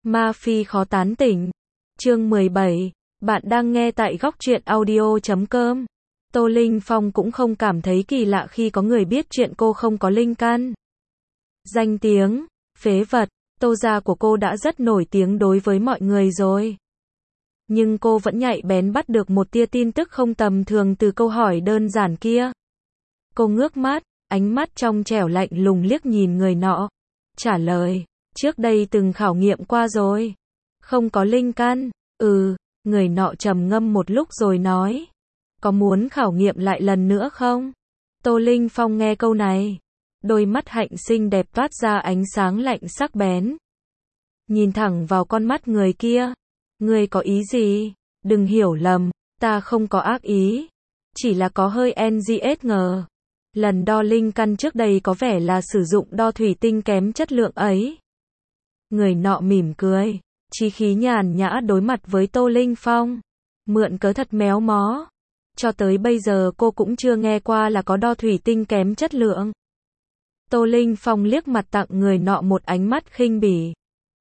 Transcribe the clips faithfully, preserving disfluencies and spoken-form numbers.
Ma Phi khó tán tỉnh. Chương mười bảy. Bạn đang nghe tại góc truyện audio chấm com. Tô Linh Phong cũng không cảm thấy kỳ lạ khi có người biết chuyện cô không có linh căn. Danh tiếng, phế vật, Tô gia của cô đã rất nổi tiếng đối với mọi người rồi. Nhưng cô vẫn nhạy bén bắt được một tia tin tức không tầm thường từ câu hỏi đơn giản kia. Cô ngước mắt, ánh mắt trong trẻo lạnh lùng liếc nhìn người nọ. Trả lời, trước đây từng khảo nghiệm qua rồi. Không có linh căn. Ừ, người nọ trầm ngâm một lúc rồi nói. Có muốn khảo nghiệm lại lần nữa không? Tô Linh Phong nghe câu này. Đôi mắt hạnh xinh đẹp toát ra ánh sáng lạnh sắc bén. Nhìn thẳng vào con mắt người kia. Ngươi có ý gì? Đừng hiểu lầm, ta không có ác ý. Chỉ là có hơi en giê ét ngờ. Lần đo linh căn trước đây có vẻ là sử dụng đo thủy tinh kém chất lượng ấy. Người nọ mỉm cười, chí khí nhàn nhã đối mặt với Tô Linh Phong. Mượn cớ thật méo mó. Cho tới bây giờ cô cũng chưa nghe qua là có đo thủy tinh kém chất lượng. Tô Linh Phong liếc mặt tặng người nọ một ánh mắt khinh bỉ.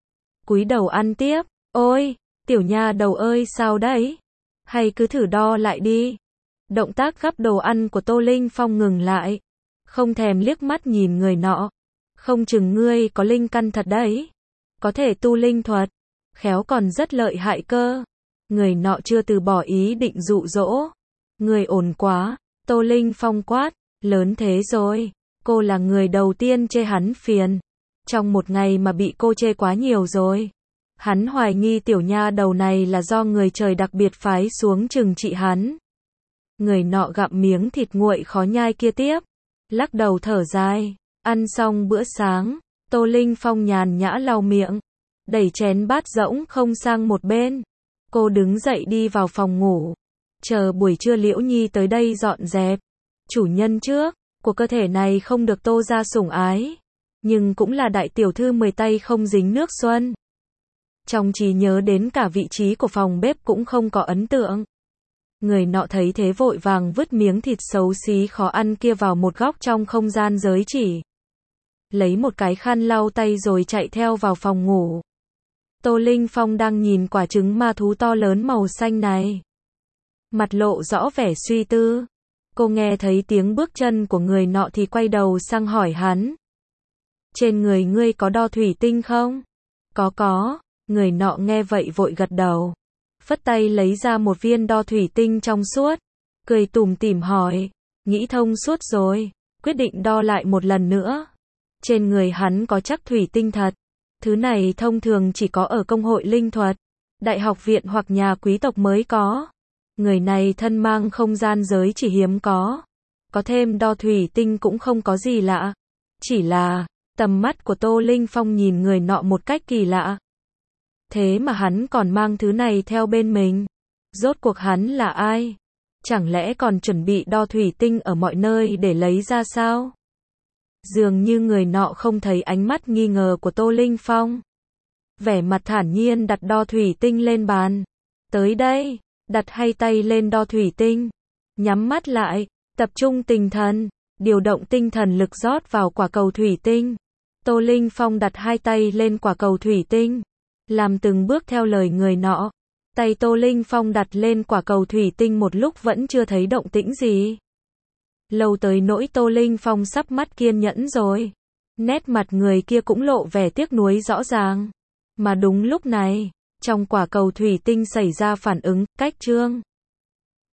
Cúi đầu ăn tiếp. Ôi, tiểu nha đầu ơi sao đấy? Hay cứ thử đo lại đi. Động tác gắp đồ ăn của Tô Linh Phong ngừng lại. Không thèm liếc mắt nhìn người nọ. Không chừng ngươi có linh căn thật đấy. Có thể tu linh thuật. Khéo còn rất lợi hại cơ. Người nọ chưa từ bỏ ý định dụ dỗ. Người ổn quá. Tô Linh Phong quát. Lớn thế rồi. Cô là người đầu tiên chê hắn phiền. Trong một ngày mà bị cô chê quá nhiều rồi. Hắn hoài nghi tiểu nha đầu này là do người trời đặc biệt phái xuống trừng trị hắn. Người nọ gặm miếng thịt nguội khó nhai kia tiếp. Lắc đầu thở dài. Ăn xong bữa sáng. Tô Linh Phong nhàn nhã lau miệng. Đẩy chén bát rỗng không sang một bên. Cô đứng dậy đi vào phòng ngủ. Chờ buổi trưa Liễu Nhi tới đây dọn dẹp. Chủ nhân trước của cơ thể này không được Tô gia sủng ái. Nhưng cũng là đại tiểu thư mười tay không dính nước xuân. Trong trí nhớ đến cả vị trí của phòng bếp cũng không có ấn tượng. Người nọ thấy thế vội vàng vứt miếng thịt xấu xí khó ăn kia vào một góc trong không gian giới chỉ. Lấy một cái khăn lau tay rồi chạy theo vào phòng ngủ. Tô Linh Phong đang nhìn quả trứng ma thú to lớn màu xanh này. Mặt lộ rõ vẻ suy tư. Cô nghe thấy tiếng bước chân của người nọ thì quay đầu sang hỏi hắn. Trên người ngươi có đo thủy tinh không? Có có. Người nọ nghe vậy vội gật đầu. Phất tay lấy ra một viên đo thủy tinh trong suốt. Cười tủm tỉm hỏi. Nghĩ thông suốt rồi. Quyết định đo lại một lần nữa. Trên người hắn có chắc thủy tinh thật. Thứ này thông thường chỉ có ở công hội linh thuật, đại học viện hoặc nhà quý tộc mới có. Người này thân mang không gian giới chỉ hiếm có. Có thêm đo thủy tinh cũng không có gì lạ. Chỉ là, tầm mắt của Tô Linh Phong nhìn người nọ một cách kỳ lạ. Thế mà hắn còn mang thứ này theo bên mình. Rốt cuộc hắn là ai? Chẳng lẽ còn chuẩn bị đo thủy tinh ở mọi nơi để lấy ra sao? Dường như người nọ không thấy ánh mắt nghi ngờ của Tô Linh Phong. Vẻ mặt thản nhiên đặt đo thủy tinh lên bàn. Tới đây, đặt hai tay lên đo thủy tinh. Nhắm mắt lại, tập trung tinh thần, điều động tinh thần lực rót vào quả cầu thủy tinh. Tô Linh Phong đặt hai tay lên quả cầu thủy tinh. Làm từng bước theo lời người nọ. Tay Tô Linh Phong đặt lên quả cầu thủy tinh một lúc vẫn chưa thấy động tĩnh gì. Lâu tới nỗi Tô Linh Phong sắp mất kiên nhẫn rồi. Nét mặt người kia cũng lộ vẻ tiếc nuối rõ ràng. Mà đúng lúc này, trong quả cầu thủy tinh xảy ra phản ứng, cách trương.